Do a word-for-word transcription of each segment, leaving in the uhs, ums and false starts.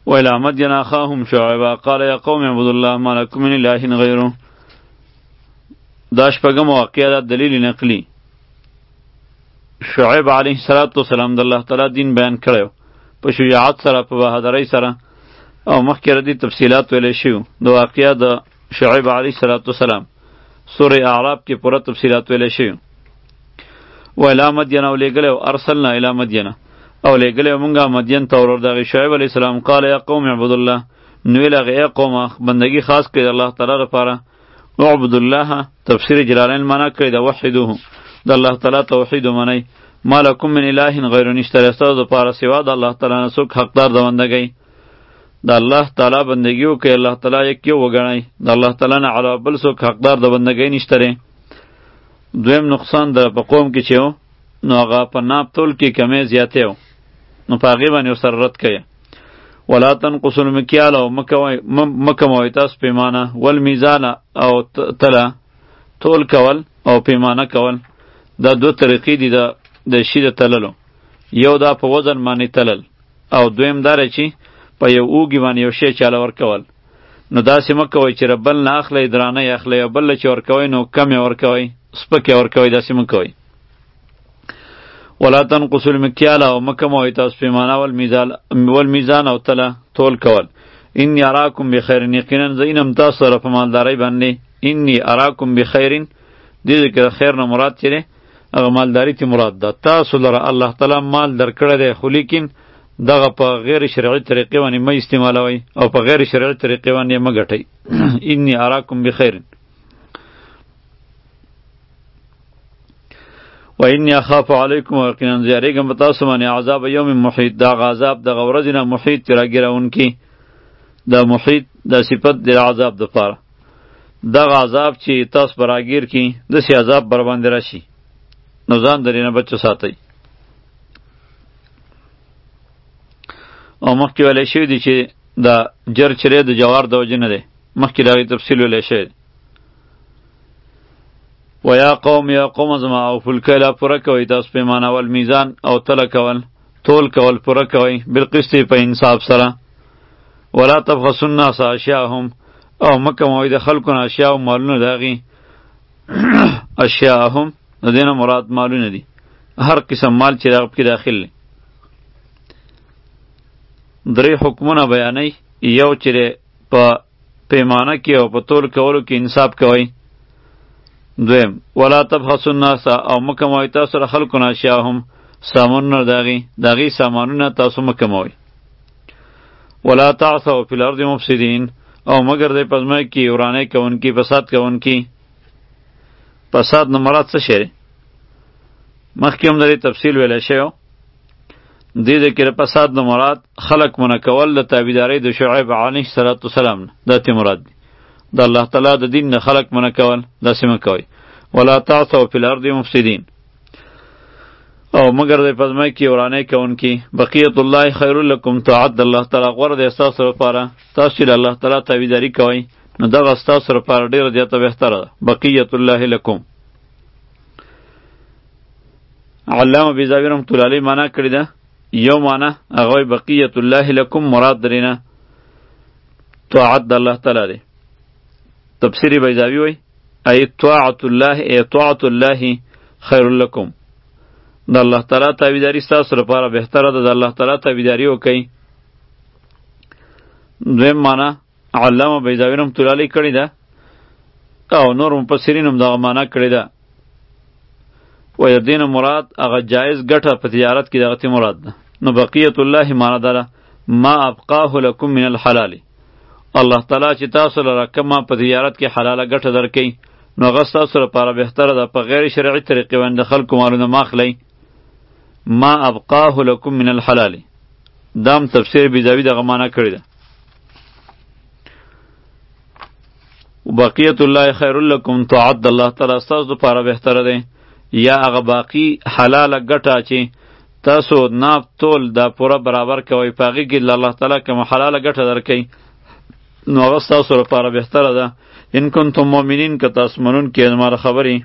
وإلى مدين أخاهم شعيبا قال يا قوم اعبدوا الله ما لكم من إله غیره. دا شپږم واقعه ده دلیل نقلی. شعیب علیه السلام د الله تعالی دین بیان کړی په شجاعت سره، په بهادرۍ سره، او مخکې ردی تفصیلات ویلی شوي د واقعه د شعیب علیه السلام. سوره اعراف کې پوره تفصیلات ویلی شوي. وإلی مدین او لیږلی او ارسلنا الی مدین او لیږلی مونږه مدین ته ورور دغې شعیب علیه السلام قال یا قوم اعبدوا الله، نو ویل هغې ای قومه بندګي خاص کړئ د الله تعالی لپاره. اعبدوا الله تفسیر جلالین معنا کړی د وحدوه د الله تعالی توحید ومنئ. ما لکم من اله غیر نشته ستاسو دپاره سوا د الله تعالی نه څوک حقدار د بندګۍ. د الله تعالی بندګي وکړئ، الله تعالی یک یو وګڼئ، د الله تعالی نه علاوه بل څوک حقدار د بندګۍ نشته دی. دویم نقصان د په قوم کې چې و نو هغه په ناپ تول کې کمی زیاتې و، نو په هغې باندې ورسره رد کوئ. ولا تنقصوا المکیال او مه کموئ تاسو پیمانه، والمیزان او تله تول کول او پیمانه کول. دا دو طریقې دي د شي د تللو. یو دا په وزن باندې تلل، او دویم دا چې په یو اوږي باندې یو شی چاله ورکول. نو داسې مه کوئ چې بل نه اخلئ درانه یې اخلئ، او بل چې ورکوئ نو کم یې ورکوئ، سپک یې ورکوئ، داسې مه کوئ. ولا تنقصوا المکیال او مه کموئ تاسو پیمانه والمیزان او تله تول کول. انی اراکم بخیر، یقینا زه وینم تاسو سره په مالدارۍ باندې. انی اراکم بخیر دې ځای کې د خیر نه مراد چې دی هغه مالداري تی مراد ده. تاسو لره الله تعالی مال درکړی دی، خو لیکن دغه په غیر شرعي طریقې باندې مه استعمالوئ او په غیر شرعي طریقې باندې مه ګټئ. انی اراکم بخیر. و انی اخاف علیکم، یقینا زه یریږم په تاسو باندې عذاب یوم محیط، دغه عذاب دغه ورځې نه محیط چې راګیرونکي. دا محیط دا صفت د عذاب دپاره، دغه عذاب چې تاسو به راګیر کي داسې عذاب بر باندې راشي، نو ځان درې نه بچو ساتئ. او مخکې ویلی شوي دي چې دا جر چرې د جوار د وجې نه دی، مخکې د هغې تفصیل ویلی شوی دی. و یا قوم یا قوم زما اوفوا الکیل پوره کوئ تاسو پیمانه والمیزان او تله کول تول کول پوره کوئ بالقسط په انصاف سره. ولا تبخسوا الناس اشیاءهم او مه کموئ د خلکو نه اشیاء او مالونه د هغې. اشیاءهم د دې نه مراد مالونه دي، هر قسم مال چې د هغه پکې داخل دی. درې حکمونه بیانوي. یو چې په پیمانه کې او په تول کولو کې انصاف کوئ. دویم ولا تبخسوا الناس او مه کموئ تاسو د خلکو نه اشیاءهم سامانونه د هغې د هغې سامانونه تاسو مه کموئ. ولا تعثوا فی الارض مفسدین او مه ګرځئ په ځمکه کې ورانۍ کوونکي، فساد کوونکي. فساد نه مراد څه شی دی؟ مخکې هم د دې تفصیل ویلی شوی و. دې ځای کې د فساد نه مراد خلق منع کول د تابعدارۍ د شعیب علیه السلام نه، دا ته مراد دی. د الله تعالی د دین نه خلق منع کول داسې مه کوئ. ولا تعثوا فی الارض مفسدین او مگر د پزمای کې ورانه کوونکی. بقیت الله خیر لکم، طاعت د الله تعالی غوره دی ستاسو لپاره. تاسو چې د الله تعالی تابعداري کوئ نو دغه ستاسو لپاره ډېره زیاته بهتره ده. بقیت الله لکم. علامه بیضاوی رحمة الله علیه معنا کړې ده. یو معنا هغه بقیت الله لکم مراد درینه طاعت د الله تعالی دی. تفسیر بیضاوی وای ای طاعت الله ای طاعت الله خیر لکم، د الله تعالی تابعداري ستاسو لپاره بهتره ده، د الله تعالی تابعداري وکئ. دویم معنا علامه بیضاوی رحمة الله علیه کړې ده او نور مفسرین هم دغه معنا کړې ده. و دین مراد هغه جایز ګټه په تجارت کې دغه مراد ده. نو بقیت الله معنا ده ما ابقاه لکم من الحلال، الله تعالی چې تاسو لره کومه په تجارت کې حلاله ګټه درکړي نو هغه ستاسو لپاره بهتره ده، په غیر شرعي طریقې باندې د خلکو مالونه مه اخلئ. ما ابقاه لکم من الحلال، دام تفسیر بیضاوی دغه معنا کړې ده. بقیت الله خیر لکم، طاعت د الله تعالی ستاسو لپاره بهتره ده. یا هغه باقی حلاله ګټه چې تاسو ناپ تول دا پوره برابر کوئ، په هغې کې الله تعالی کومه حلاله ګټه درکوي نو هغه ستاسو لپاره بهتره ده. ان کنتم مؤمنین، که تاسو منونکي یې زما د خبرې.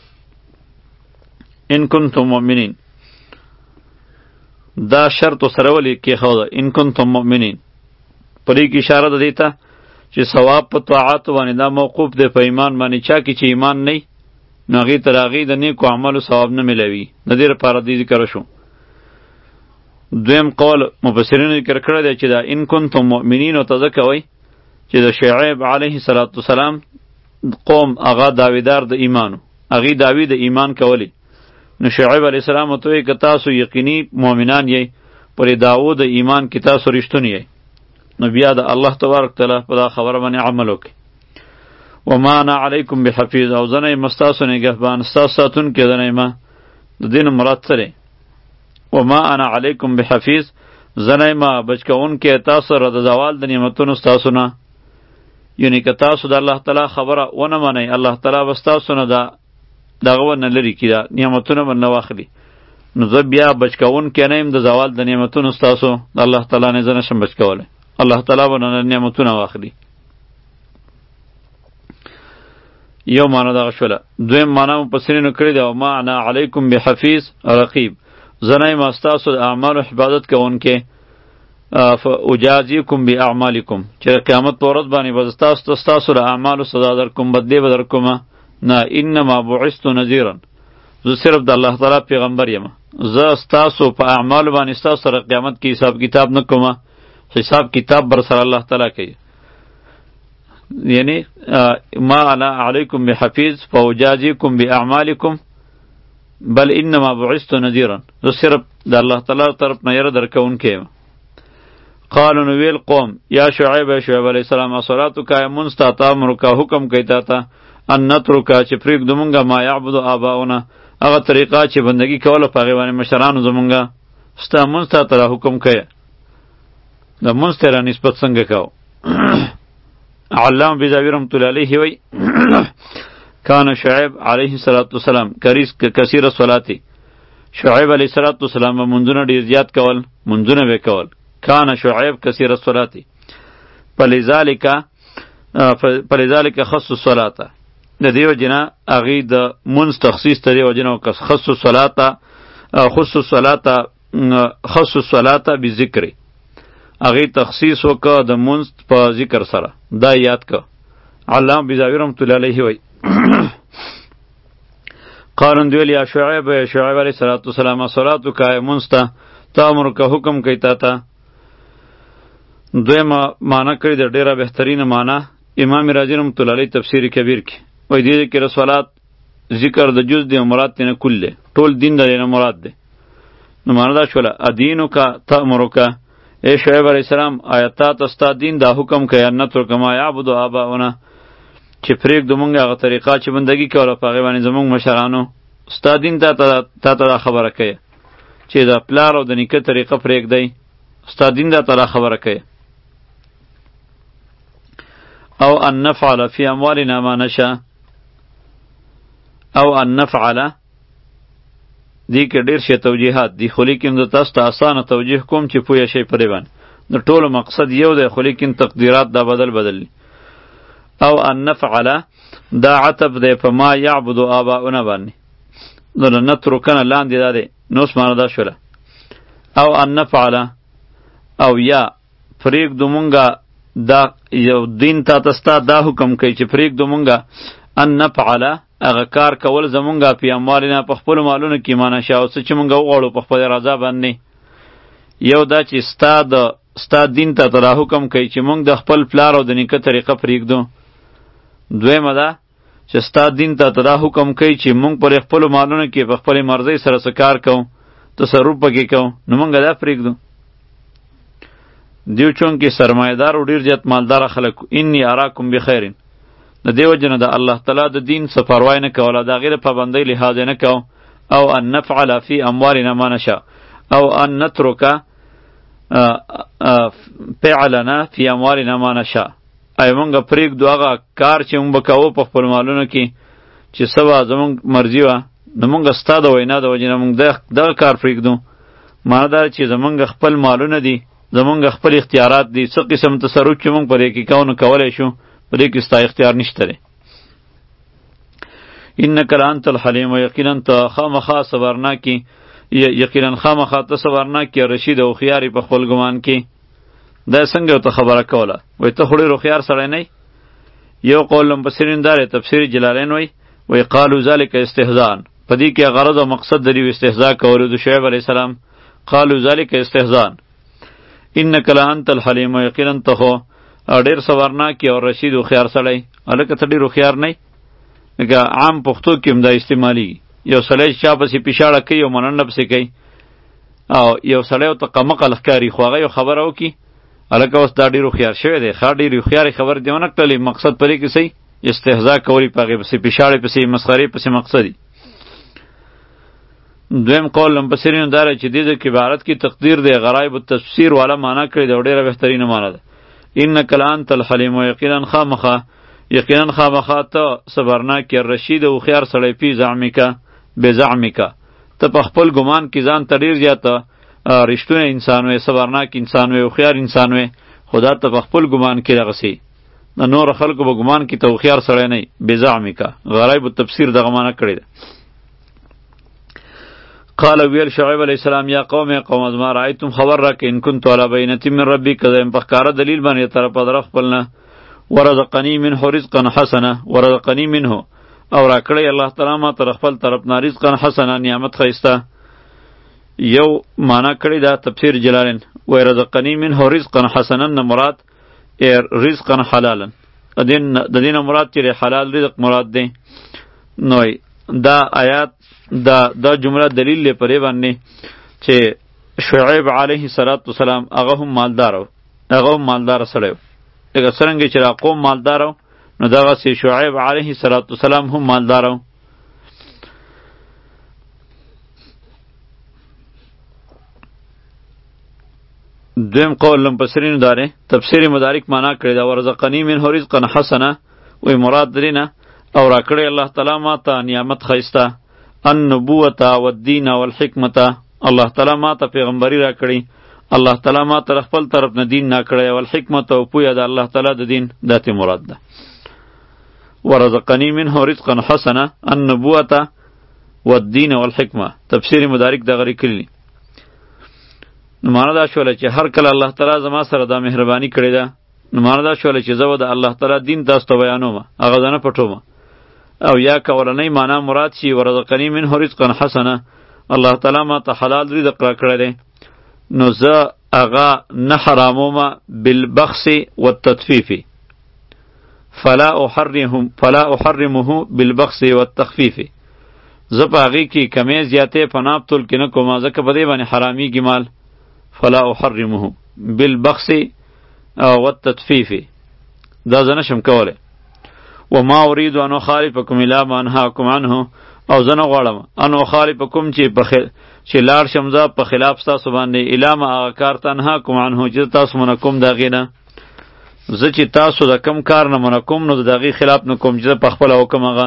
ان کنتم مؤمنین دا شرط سره ولې کېښوده، ان کنتم مؤمنین په دې کې اشاره ده دیته چې ثواب په طاعات باندې دا موقوف دی په ایمان باندې. چا کې چې ایمان نه نو هغې ته د هغې د نیکو اعمالو ثواب نه میلاوي. د دې لپاره دې ذکر شو. دویم قول مفسرینو ذکر کړی دی چې دا ان کنتم مؤمنین ورته ځکه وایي چې د شعیب علیه السلام قوم هغه داویدار د ایمانو، هغې دعوی د ایمان کولی. نو شعیب علیه السلام ورته وایي که تاسو یقیني مؤمنان یئ پرې دعوو د ایمان کې تاسو رښتونی یئ، نو بیا د الله تبارک تعالی په دا خبره باندې عمل وکړئ. وما انا علیکم بحفیظ، او زه نه یم ستاسو نګهبان، ستاسو ساتونکی زه نه یم. د دې نه مراد څه دی؟ وما انا علیکم بحفیظ، زه نه یم بچکوونکی تاسو سره د زوال د نعمتونو ستاسو نه. یعنې که تاسو د الله تعالی خبره ونه منئ، الله تعالی به ستاسو نه دا دغه ونه لرې کړي، دا نعمتونه به نه واخلي. نو زه بیا بچکوونکی نه یم د زوال د نعمتونو ستاسو، د الله تعالی نه زه نشم بچکولی. الله تعالی به نه نعمتونه واخلي. یو معنا دغه شوله. دویم معنا مفسرینو کړې ده وما انا علیکم بحفیظ رقیب، زه نه یم ستاسو د اعمالو حفاظت کوونکی. فاجازیکم باعمالکم، چې قیامت په ورځ باندې به ستاسو ته ستاسو د اعمالو سزا درکوم، بدلې به درکومه. نه، انما بعثت نذیرا، زه صرف د الله تعالی پیغمبر یم. زه ستاسو په اعمالو باندې ستاسو سره قیامت کې حساب کتاب نه کومه، حساب کتاب بر سره الله تعالی کوي. یعنی ما انا علیکم بحفیظ فاجازیکم باعمالکم بل انما بعثت نذیرا، زه صرف د الله تعالی طرف نه یره درکوونکی یم. قالوا نویل قوم یا شعیب شعیب علیہ السلام اصلاتک منستا تامرک حکم کوي تا ته ان نترک چې پرېږدو مونږه ما یعبد آباؤنا، هغه طریقه چې بندگی کوله په هغې باندې مشرانو زمونږه. ستا مونځ تا ته حکم کوي، د مونځ ته را نسبت څنګه کوو؟ علامه بیضاوي رحمة الله علیه وی کان شعیب علیه السلام کثیر الصلاة، شعیب علیه السلام منځونه ډېر زیات کول، منځونه به کول. کان شعیب کثیر الصلاة فلذلک فلذلک خص الصلاة، د دیو جنا هغې د منځ تخصیص ته دیو جنا خص الصلاة خص الصلاة خص الصلاة بذکر، هغې تخصیص وکړه د منځ په ذکر سره. دا یاد که علامه بیضاوي رحمة الله علیه وی قارن دویل یا شعیب شعیب علیه السلام صلاتک منځ ته تامرک حکم کوي تا ته. دویمه معنی کړې ده ډېره بهترینه معنی امام رازي رحمة الله علیه تفسیر کبیر کې وایي دې کې رسولات ذکر د جز دی مراد تینه کل دی، ټول دین د نه مراد دی. نو معنی دا شوله ادینک تامرک، اے شعیب علیہ السلام آیتا تستا دین دا حکم کوي ان نترک ما یعبد آباؤنا، چې پرېږدو مونږ هغه طریقه چې بندګي کوله په هغې باندې زمونږ مشرانو. ستا دین تا ته دا خبره کوي چې د پلار او د نیکه طریقه پرېږدئ، ستا دین دا ته دا خبره کوي. او ان نفعل فی اموالنا ما نشاء، او ان نفعل دی کې ډېر شی توجیهات دي، خو لیکن زه تاسو ته اسانه توجیه کوم چې پوه شئ پرې باندې. د ټولو مقصد یو دی، خو لیکن تقدیرات دا بدل بدل دي. او ان نفعل دا عطف دی په ما یعبد آباؤنا باندې، نو نترکنه لاندې دا دی، نو اوس معنی دا شوله. او ان نفعل او یا پرېږدو مونږه دا یو دین تا ته ستا دا حکم کوي چې پرېږدو مونږه ان نفعل هغه کار کول زمونږه په اموالنا په خپلو مالونو کې ما نشاء، او څه چې مونږ وغواړو په خپل رضا باندې. یو دا چې ستا د ستا دین ته ته دا حکم کوي چې مونږ د خپل پلار او د نیکه طریقه پرېږدو. دویمه ده چې ستا دین ته ته دا حکم کوي چې مونږ پر خپلو مالونو کې په خپلې مرضۍ سره څه کار کوو، تصرف پکې کوو، نو مونږ دا پرېږدو. دیو چونکې سرمایه‌دار او ډېر زیات مالدار خلک انی اراکم بخیر، د دې وجه نه د الله تعالی د دین څه پروا نه کوله، د هغې د پابندۍ لحاظ یې نه کو. او ان نفعل فی اموالنا ما نشاء، او ان نترک فعلنا فی اموالنا ما نشاء، ای مونږ پرېږدو هغه کار چې مونږ به کوو په خپلو مالونو کې چې څه به زمونږ مرضي وه، نو مونږ ستا د وینا د وجې نه مونږ دغه کار پرېږدو. معنی دا چې زمونږ خپل مالونه دي، زمونږ خپل اختیارات دي، څه قسم تصرف چې مونږ په دې کې کوو نو کولی شو، په دې کې ستا اختیار نشته دی. انک لانت الحلیم، یقینا ته خامخا صبرناکي، یقینا خامخا ته صبرناکي رشید او خیاري په خپل ګمان کې. دا څنګه ته خبره کوله وای ته خو ډېر هوښیار سړی نه یو قول مفسرین دار تفسیر جلالین وای وای قالو ذلک استهزاء په دې کې غرض او مقصد د دې استهزاء کولو د شعیب علیه السلام قالو ذلک استهزاء انک لانت الحلیم یقینا ته خو ډېر صبرناک او رشید او خيار سړی الکه ته ډېر خيار نه لکه عام پښتو کې هم دا استعمالي یو سړی چا پسې پیشاړه کوي او مننه پسې کوي او یو سړی ته قمقل ښکاري خو هغه یو خبره وکړي الکه اوس دا ډېر خيار شوی دی ښه ډېر خيار خبر دی ونه کړلې مقصد پرې کې صحیح استهزاء کوي په هغې پسې پیشاړې پسې مسخرې پسې مقصدي دویم قول مفسرینو دا دی چې دې کې عبارت کې تقدیر دی غرایب التفسیر والا معنا کړی دی او ډېره بهترینه معنا ده انک لانت الحلیم یقینا خامخه یقینا خامخه ته صبرناک رشید او خيار سړی پی زعمکا بزعمکا ته په خپل ګمان کې ځان ته ډېر زیاته رښتونه انسان وې صبرناک انسان وې او خيار انسان وې خدا ته په خپل ګمان کې دغسې د نور خلکو په ګمان کې ته خيار سړی نه بزعمکا غرایب التفسیر دغه معنا کړی ده قال ویل شعیب علیہ السلام یا قوم قوم از ما رأیتم خبر را که ان کنتو علی بینتی من ربی که زیم پخکاره دلیل بانی طرف درف پلنا ورزقنی منه رزقا حسنه ورزقنی منه او را کړی الله تعالی ما طرف خپل طرف نه رزقا حسنه نعمت خیسته یو معنا کړی دا تفسیر جلالین ورزقنی منه رزقا حسنا نه مراد رزقا حلالا دین د دینه مراد چې حلال رزق مراد دی نو دا آیات دا دا جمله دلیل لري پرې باندې چې شعیب علیه السلام هغه هم مالدار و هغه هم مالدار سړی و لکه څرنګه چې را قوم مالدار و نو دغسې شعیب علیه السلام هم مالدار و دویم قول لمپسرینو داره تفسیر مدارک معنا کړی دا ورزقنی منه رزقا حسنه وی مراد درینه او را کړی الله تعالی ما ته نعمت ښایسته النبوة والدین والحکمت الله تعالی ما ته پیغمبري را کړی الله تعالی ما ته خپل طرف نه دین نه کړی والحکمت او پوهه د الله تعالی د دین داته مراد ده ورزقنی منه رزقا حسنه النبوة والدین والحکمه تفسیر مدارک دغه کړی نو معنا دا شوله چې هر کله الله تعالی زما سره دا مهرباني کړې ده نو معنا دا شوله چې زه د الله تعالی دین تاسو ته بیانوم هغه ځنه پټوم او یا کولنی معنا مراد شي ورزقنی منه رزقا حسنه الله تعالی ما ته حلال رزق را کړی دی نو زه هغه نه حراموم بالبخس والتطفیف فلا احرمهم فلا احرمه بالبخس والتخفیف زه په هغې کې کمې زیاتې په ناب تول کې نه کوم ځکه په دې باندې حرامیږي مال فلا احرمه بالبخس والتطفیف دا زه نشم کولی وما اريد ان اخالفكم الى ما انهاكم عنه او زه نه غواړم ان اخالفكم چې په چې لاړ شم زه په خلاف ستاسو باندې الی ما هغه کار ته انهاکم عنه چې تاسو منع کوم د هغې نه زه چې تاسو د کم کار نه منع کوم نو د هغې خلاف نه کوم چې زه پخپله وکم هغه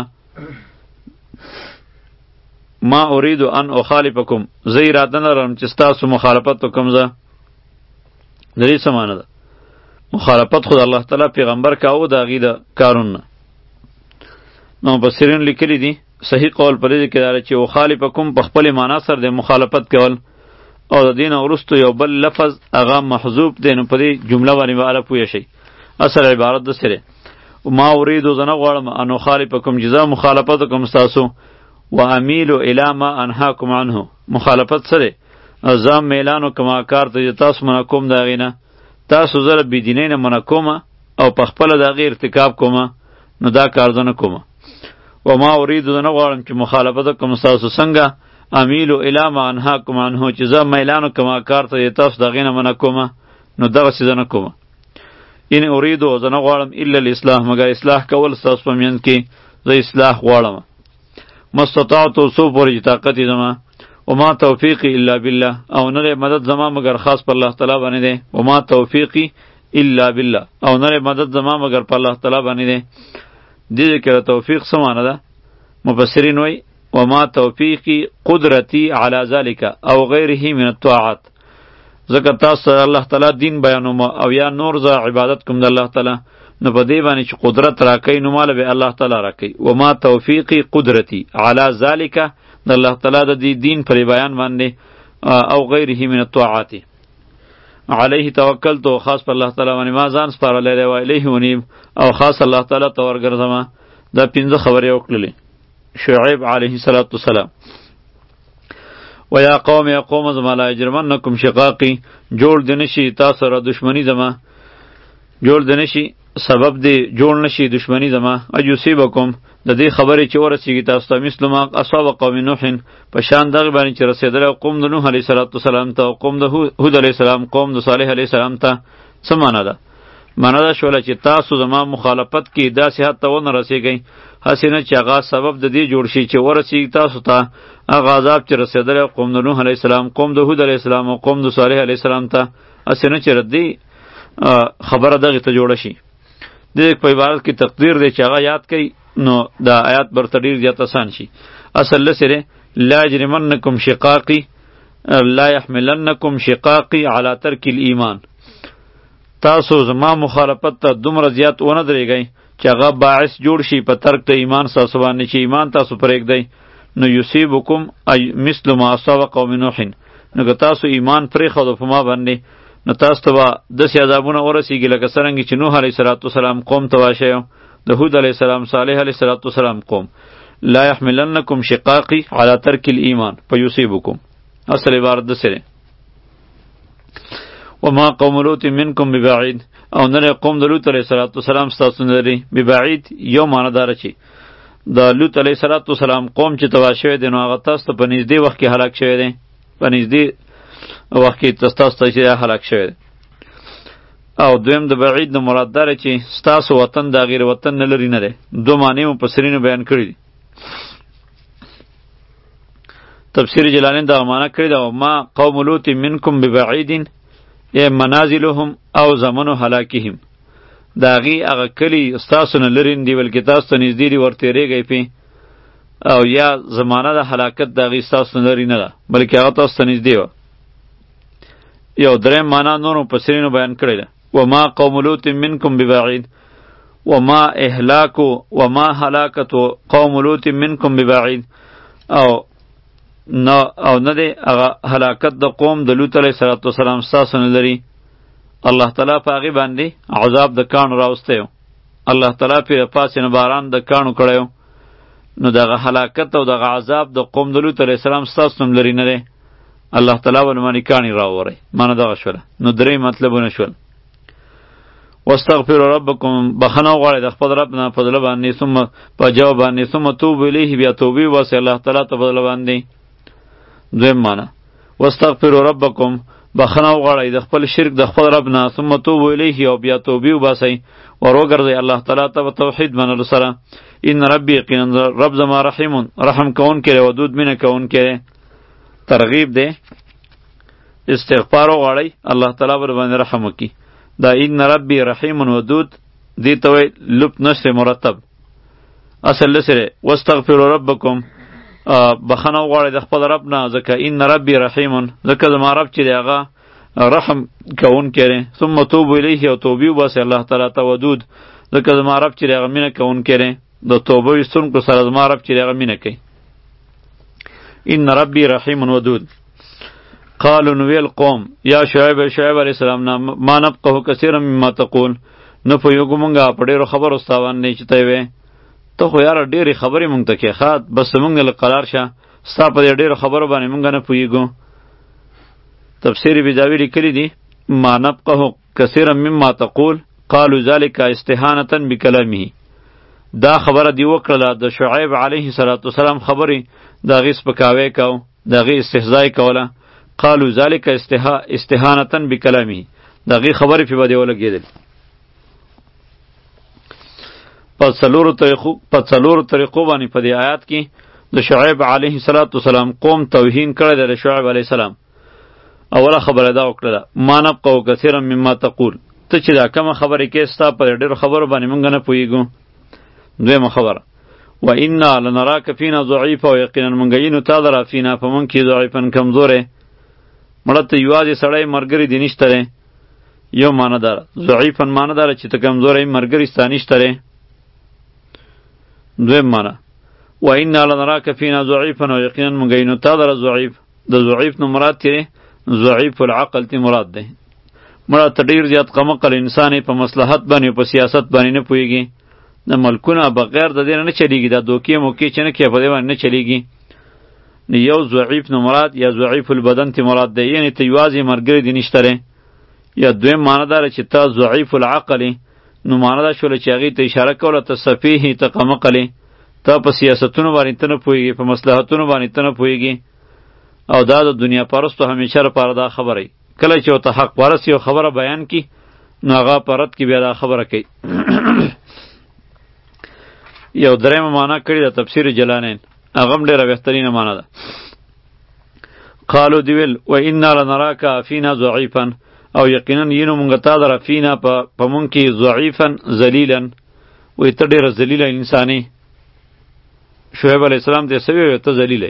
ما اريد ان اخالفكم زه اراده نه لرم چې ستاسو مخالفت وکم زه د دې څه معنی ده مخالفت خو د الله تعالی پیغمبر کاوه د هغې د کارونه نو مفسرین لیکلی دي صحیح قول پر دې کې دا چې مخالفکم په خپل معنا سره د مخالفت کول او د دین وروسته یو بل لفظ هغه محذوف دی نو په دې جمله باندې والا پوه شي اصل عبارت د سره ما اريد زنه غواړم ان مخالفکم جزاء مخالفت کوم تاسو و امیل الی ما انهاکم عنه مخالفت سره ازام میلانو کما کار ته تاسو منع کوم دا غینه تاسو زره بيدینه نه منع کوم او په خپل د غیر ارتکاب کوم نو دا کار زنه کوم و ما اريد زنه غواړم چې مخالفت کوم تاسو څنګه امیل الی ما انهاکم عنه چې زام میلانو کما کار ته تاسو د غینه منع کوم نو دغه څه زنه کوم ان اريد زنه غواړم الا الاصلاح مگر اصلاح کول تاسو په من کې زه اصلاح غواړم مستطاعت سو پوری طاقت زما وما توفیقی الا بالله او نه مدد زما مگر خاص پر الله تعالی باندې ده وما توفیقی الا بالله او نه مدد زما مگر پر الله تعالی باندې ده دې کې توفیق سمانه ده مفسرین وای وما توفیقی قدرتی علی ذلک او غیره من الطاعات ذکر تاسو الله تعالی دین بیانوم او یا نور ز عبادت کوم د الله تعالی نو په دې باندې چې قدرت راکې نو مال به الله تعالی راکې و ما توفیقی قدرتی علی ذالک د الله تعالی د دې دین پر بیان باندې او غیره من الطاعات علیه توکلت او خاص په الله تعالی باندې ما ځان سپارلی دی و الیه انیب او خاص الله تعالی ته ورګرځمه. دا پنځه خبرې وکړلې شعیب علیه السلام. و یا قوم یا قوم زما لا یجرمنکم شقاقی، جوړ دې نشي تاسو سره دشمنی زما، جوړ دې نشي سبب دې جوړ نشي دشمنی زما. ایصیبکم د دې خبرې چې ورسیږي تاسو ته مثل ما اصاب قوم نوح، په شان دغه باندې چې رسېدلی قوم د نوح علیه السلام ته او قوم د هود علیه السلام قوم د صالح علیه السلام ته. څه معنا ده؟ معنا ده شوله چې تاسو زما مخالفت کې داسې حد ته ونه رسېږئ هسې نه چې هغه سبب د دې جوړ شي چې ورسیږي تاسو ته هغه عذاب چې رسېدلی قوم د نوح علیه السلام قوم د هود علیه السلام او قوم د صالح علیه السلام ته، هسې نه چې ردي خبره دغې ته جوړه شي. د دې په عبارت کې تقدیر دی چې هغه یاد کوي نو دا آیات برته ډېر زیات آسان شي. اصل لسره لا یجرمنکم شقاقی لا یحملنکم شقاقی علی ترک الایمان، تاسو زما مخالفت ته دومره زیات ونه درېږئ چې هغه باعث جوړ شي په ترک د ایمان ستاسو باندې چې ایمان تاسو پرېږدئ. نو یصیبکم مثل ما اصاب قوم نوح، نو که تاسو ایمان پرېښودو په ما باندې نو تاسو ته به داسې عذابونه ورسیږي لکه څرنګه چې نوح علیه السلام قوم تباه شوی، د هود علیه السلام صالح علیه السلام قوم. لا یحملنکم شقاقی علی ترک الایمان فیصیبکم، اصل عبارت دسره. وما قوم لوط منکم ببعید، او نه قوم د لوط علیه السلام ستاسو نه لري. ببعید یو معنی داره چې د لوط علیه السلام قوم چې تباه شوی دی نو هغه تاسو ته په نږدې وخت کې هلاک شوی دی، په نږدې وخت کې تاسو ته چې هلاک شوی دی. او دویم د بعید نه مراد داره چې ستاسو وطن د غیر وطن نه لري نه دی. دو معنی مفسرینو بیان کړي دي. تفسیر جلالین دا معنی کړی دا ما قوم لوط منکم ببعید ای منازلهم او زمن هلاکهم، دا غي هغه کلی ستاسو نه لري دی بلکې تاسو ته نږدې دی ورتېریږئ پې، او یا زمانه د هلاکت د هغې ستاسو نه لري نه ده بلکې هغه تاسو ته نږدې وه. یو دریم معنا نورو مفسرینو بیان کړی ده وما قوم لوط منکم ببعید وما اهلاکو وما هلاکتو قوم لوط منکم ببعید، او نه او نه دی هغه هلاکت د قوم د لوط علیه السلام ستاسو نه لري. الله تعالی په هغې باندې عذاب د کاڼو راوستی و، الله تعالی پرې پاسې نه باران د کاڼو کړی و، نو دغه هلاکت او دغه عذاب د قوم د لوط علیه السلام ستاسو هم لري نه دی. الله تعالی به باندې کاڼي راووری، معنی دغه شوله. نو درې مطلبونه شول. واستغفروا ربکم، بخښنه وغواړئ د خپل رب نه په زړه باندې، ثم په جواب باندې، ثم توبوا الیه، بیا توبې وباسئ الله تعالی ته په زړه باندې. دویم معنی واستغفروا ربکم، بخښنه وغواړئ د خپل شرک د خپل رب نه، ثم توبوا الیه، او بیا توبې وباسئ ور وګرځئ الله تعالی ته په توحید منلو سره. ان ربی یقینا رب زما رحیم، رحم کوونکی دی، ودود مینه کوونکی دی. ترغیب دی استغفار وغواړئ الله تعالی به باندې رحم وکړي. دا ان ربی رحیم ودود دی ته وایي لب نشر مرتب. اصل لسره واستغفروا ربکم، بخښنه وغواړئ د خپل رب نه، ځکه ان ربی رحیم، ځکه زما رب چې دی هغه رحم کوونکی دی. ثم توبوا الیه، او توبې وباسئ الله تعالی ته. ودود، ځکه زما رب چې دی هغه مینه کوونکی دی، د توبه ویستونکو سره زما رب چې دی هغه مینه کوي. ان ربی رحیم ودود. قالوا نویل قوم یا شعیب شعیب علیہ السلام نه ما نفقه کثیرا مما تقول، نه پوهېږو مونږه په ډېرو خبرو ستا باندې چې ته یې وې. ته خو یاره ډېرې خبرې مونږ ته کې ښه بس مونږ نه لږ قرار شه، ستا په دې ډېرو خبرو باندې مونږ نه پوهېږو. تفسیر بیضاوي لیکلي دي ما نفقه کثیرا مما تقول قالوا ذلك استهانة بکلامه، دا خبره دی وکړله د شعیب علیه السلام خبرې د هغې سپکاوی کو، د هغې استهزای کوله. قالوا ذلك استهانة بکلامه، د هغې خبرې پې به دې ولګېدل. په څلورو طریقو په څلورو طریقو باندې په دې آیات کې د شعیب علیه السلام قوم توهین کړی دی د شعیب علیه السلام. اوله خبره دا وکړله ما نفقه کثیرا مما تقول، ته چې دا کومه خبرې کې ستا په ډېرو خبرو باندې مونږ نه پوهېږو. دویمه خبره و انا لنراک فینا ضعیفا، او یقینا مونږ یینو تا لره فینا په مونږ کې ضعیفا کمزوری. مړه ته یوازې سړی ملګری دې نشته دی، یو معنی داره. ضعیفا معنی داره چې ته کمزوری ملګری ستا نشته دی. دویم معنی و انا لنراک فینا ضعیفا، او یقینا مونږ یینو تا لره ضعیف. د ضعیف نه مراد تیرې ضعیف العقل تی مراد دی. مړه ته ډېر زیات قمقل انسان په مصلحت باندې په سیاست باندې نه پوهېږي. د ملکونه بغیر د دې نه نه چلیږي، دا دوکې موکې چې نه کوي په دې باندې نه چلیږي. نو یو ضعیف نو مراد یا ضعیف البدن تی مراد دی، یعنی ته یوازې ملګری دې نشته دی. یا دویم معنی داره چې ته ضعیف العقل نو معنی دا شوله چې هغې ته اشاره کوله ته سفیح ته قمقل ته په سیاستونو باندې ته نه پوهېږي، په مصلحتونو باندې ته نه پوهېږي. او دا د دنیا پرستو همیشه لپاره دا خبره وي، کله چې ورته حق پرست یو خبره بیان کي نو هغه په رد کې بیا دا خبره کوي. یو درېیمه معنا کړې ده تفسیر جلالین، هغه هم ډېره بهترینه معنا ده. قالو دی ویل و انا لنراک فینا ضعیفا، او یقینا یینو مونږ تا در فینا په مونږ کې ضعیفا ذلیلا، وایي ته ډېره ذلیله انسانې. شعیب علیه السلام ته یې څه وویل؟ ته ذلیله.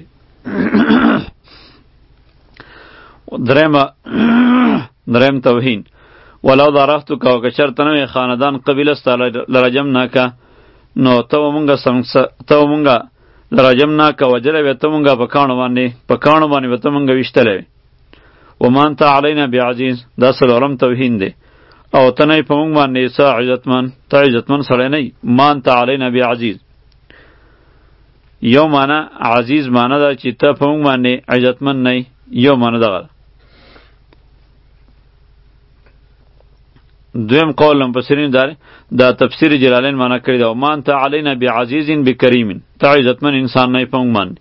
درېیمه درېیم توهین، ولو ضرحتک، او که چېرته نه وې خاندان قبیله ستا لرجمناکه، نو ته به مونږه ته به مونږه لرجمناکه وجلی وې، ته مونږه په کاڼو باندې په کاڼو باندې به ته مونږه ویشتلی وې. وما انت علینا بعزیز، دا څلورم توهین دی. او ته نه یې په مونږ باندې څه عزتمن، ته عزتمن سړی نه یې. ما انت علینا بعزیز، یو معنی عزیز معنی ده چې ته په مونږ باندې عزتمن نه یې، یو معنی دغه ده. دویم قول مفسرین داره دا تفسیر جلالین معنا کړی دا ما انت علینا بعزیز بکریم، ته عزتمن انسان نه په موږ باندې.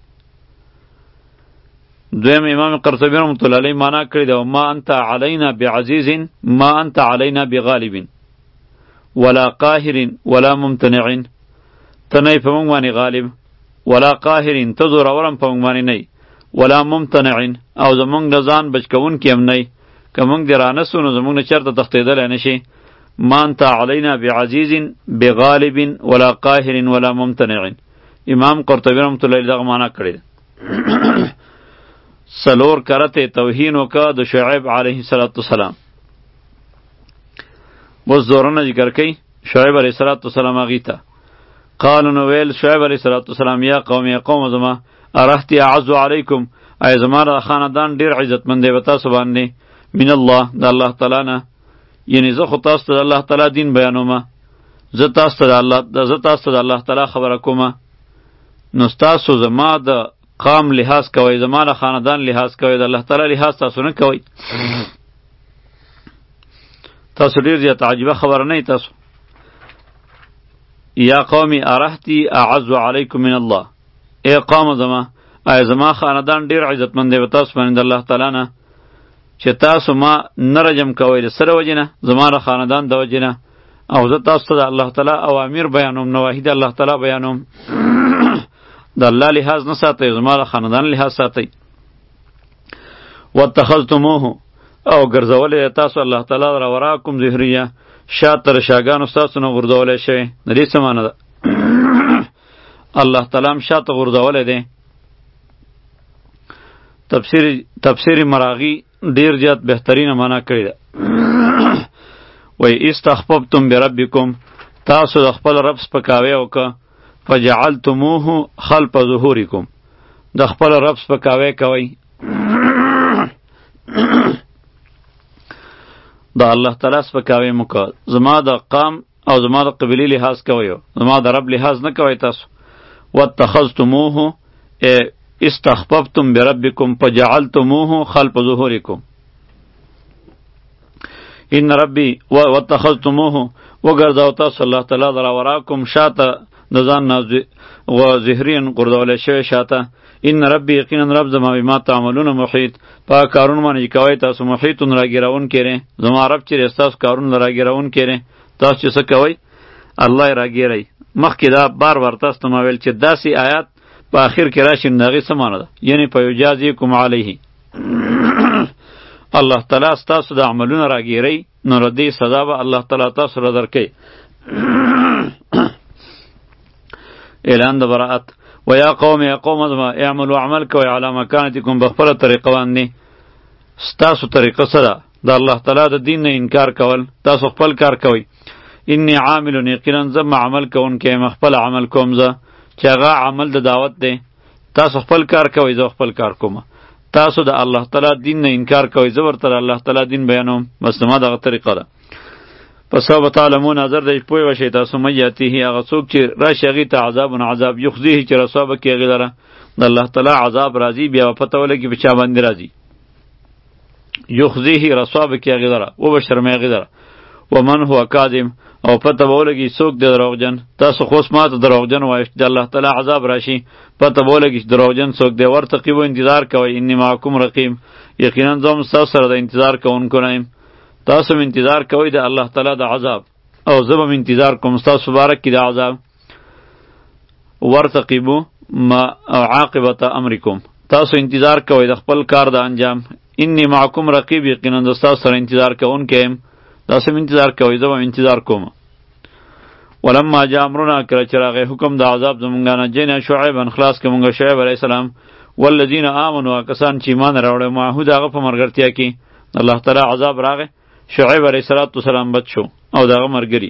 دویم امام قرطبی رحمۃ اللہ علیہ معنا کړی دا ما انت علینا بعزیز ما انت علینا بغالب ولا قاهر ولا ممتنع، ته نه په موږ باندې غالب، ولا قاهر ته زور اورم په موږ باندې نه، ولا ممتنع او زمونږ د ځان بچ کوونکی هم نه، که موږ دې رانسو نو زموږ نه چېرته تښتېدلی نه شي. ما انت علینا بعزیز بغالب ولا قاهر ولا ممتنع. امام قرطبی رحمۃ اللہ علیہ دغه معنا کړې ده. څلور کرته توهین وکړه د شعیب علیه السلام. اوس زورونه ذکر کوي شعیب علیه السلام هغې ته. قال نو ویل شعیب علیه السلام یا قوم یا قوم زما ارهتی اعز علیکم، ای زما را خاندان ډېر عزتمند دی په تاسو باندې، من الله د الله تعالی نه، یعنی زه خو تاسو ته د الله تعالی دین بیانوم، زه تاسو ته د الله زه تاسو ته د الله تعالی خبره کوم، نو تاسو زما د قام لحاظ کوئ، زما د خاندان لحاظ کوئ، د الله تعالی لحاظ تاسو نه کوئ. تاسو ډېر زیات عجیبه خبره نه تاسو. یا قومی ارهتی اعز علیکم من الله، ای قوم زما ای زما خاندان ډېر عزتمند دی په تاسو باندې د الله تعالی نه، چې تاسو ما نه رجم کوئ د سره وجې نه، زما د خاندان د وجې نه، او زه تاسو ته د الله تعالی اوامر بیانوم، نواهی د الله تعالی بیانوم. د الله لحاظ نه ساتئ، زما د خاندان لحاظ ساتئ. واتخذتموه، او ګرځولی تاسو الله تعالی را وراکم ظهریه، شا تر شاګانو ستاسو نه غورځولی شوی. د دې څه معنی ده؟ الله تعالی هم شاته غورځولی دی. تفسیر تفسیر مراغی ډیر زیات بهترینه معنا کړی ده. وای استخففتم بربکم، تاسو د خپل رب سپکاوی وکړه، فجعلتموه خلف ظهورکم، د خپل رب سپکاوی کوئ. د الله تعالی سپکاوی مو کوه، زما د قام او زما د قبیلې لحاظ کوئ، زما د رب لحاظ نه کوئ تاسو. واتخذتموه استخففتم بربکم فجعلتموه خلف ظهورکم. ان ربی واتخذتموه، وګرځاو تاسو الله تعالی در وراکم شاته د ځان نه ظهرین غورځولی شوی شاته. ان ربی یقینا رب زما بما تعملون محیط، په کارونو باندې کوئ تاسو محیطون راګیرونکی دی. زما رب چې ستاسو کارونه راګیرونکی دی، تاسو چې څه کوئ الله یې راګیری. مخکې دا بار بار تاسو ته ما ویل چې داسې آیات په آخر کې راشي نو د هغې څه معنی ده؟ یعنی په یجازیکم علیه، الله تعالی ستاسو د عملونه راګیری، نو د دې سزا به الله تعالی تاسو را درکوي. اعلان د براءت. و یا قوم یا قوم زما اعملوا عمل کوئ علی مکانتکم، بخپله طریقه باندې. ستاسو طریقه څه ده؟ د الله تعالی د دین نه انکار کول، تاسو خپل کار کوئ. انی عامل، یقینا زه عمل کوونکی یم، خپل عمل کوم زه، چې هغه عمل د دعوت دی. تاسو خپل کار کوئ، زه خپل کار کوم. تاسو د الله تعالی دین نه انکار کوئ، زه ورته الله تعالی دین بیانوم. بس ما دغه طریقه ده. پس او تعلمون نظر د پوی وشي تاسو مېاتیه هغه څوک چې راشي هغې ته عذاب و عذاب یخزیه چې رسوا به کړي هغې لره د الله تعالی عذاب راځي، بیا به پته ولګي په چا باندې راځي. یخزیه رسوا به کړي هغې لره و به شرموي هغې لره. ومن هو کاذب او پته به ولګي څوک دی دروغجن. تاسو خو اوس ماته دروغجن وایئ د الله تعالی عذاب راشي، پته به ولګي چې دروغجن څوک دی. ورتقیبو انتظار کوئ، انی معکم رقیب، یقینا زه هم ستاسو سره د انتظار کوونکی نه یم. تاسو هم انتظار کوئ د الله تعالی د عذاب او زه به هم انتظار کوم ستاسو مبارک کې د عذاب. ورتقیبو ما عاقبت امرکم، تاسو انتظار کوئ د خپل کار د انجام. انی معکم رقیب، یقینا زه ستاسو سره انتظار کوونکی یم. تاسو هم انتظار کوئ، زه به هم انتظار کوم. ولما جاء امرنا، کله چې راغی حکم د عذاب زمونږ نه، نجینا شعیبا، خلاص که مونږ شعیب علیه السلام، والذین آمنوا، کسان چې ایمان راوړی، معه د هغه په ملګرتیا کې الله تعالی عذاب راغی، شعیب علیه السلام بد شو او دغه مرګري.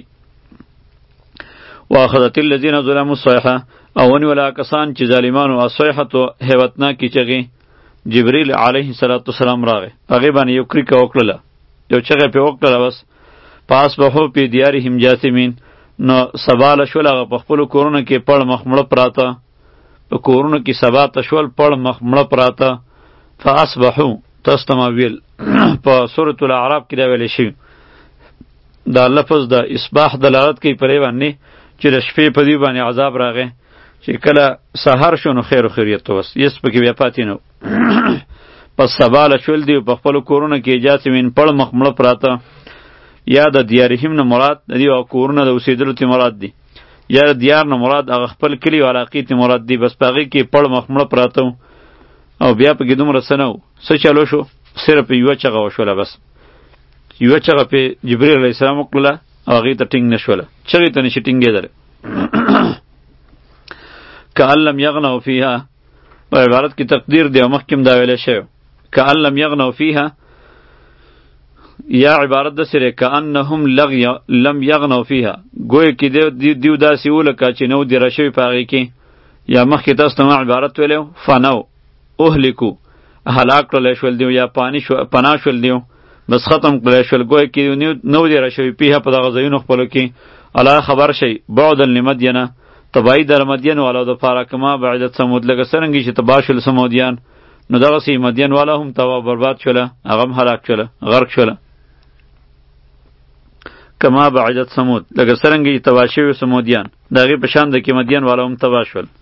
واخذت الذین ظلموا الصیحه، او ونیوله کسان چې ظالمانو الصیحة هیبتناکې چغې. جبریل علیه السلام راغی، هغې باندې یو کریکه وکړله، یو چغې پې وکړله، بس فاصبحوا فی دیارهم جاثمین، نو سبا له شول هغه په خپلو کورونو کې پړ مخ مړه پراته، په کورونو کې سبا ته شول پړ مخ مړه پراته. فاصبحوا تاسو ته ما ویل په سورة الاعراف کې دا ویلی شوي، دا لفظ د اصباح دلالت کوي په دې باندې چې د شپې په دې باندې عذاب راغی، چې کله سهار شو نو خیر و خیریت و بس، هېڅ پکې بیا پاتې نه و. پس سبا له شول دي په خپلو کورونو کې جاثمین پړ مخ مړه پراته. یا د دیارهم نه مراد د دې کورونه د اوسېدلو ته مراد دي، یا د دیار نه مراد هغه خپل کلي او علاقې ته مراد دي. بس په هغې کې پړ مخ مړه پراته او بیا پکې دومره څه نه و. څه چلو شو؟ صرف یوه چغه وشوله، بس یوه چغه پې جبریل علیه السلام وکړله او هغې ته ټینګ نه شوله، چغې ته نشي ټینګېدلی. کأن لم یغنوا فیها، په عبارت کې تقدیر دی او مخکې هم دا ویلی شوی، کأن لم یغنوا فیها، یا عبارت د سره کأنهم لم یغنوا فیها، گویا کې دیو داسې و لکه چې نو دیره شوي په هغې کې. یا مخکې تاسو ته ما عبارت ویلی فنو اهلکو، هلاک کړلی شول دیو، یا پناه شول دیو، بس ختم کړلی شول، گویا کې نو دیره شوي پیها په دغه ځایونو خپلو کې. الا خبر شئ بعدا لمدینه، تباهی در مدین والا د پاره کما بعدت سمود، لکه څرنګه چې تباه شول سمودیان، نو دغسې مدین والا هم تباه برباد شوله، هغه هم هلاک شوله، غرق شوله. کما بعدت سمود، لکه څرنګه چې تباه شوي سمودیان، د هغې په شان ده کې مدین والا هم تباه شول.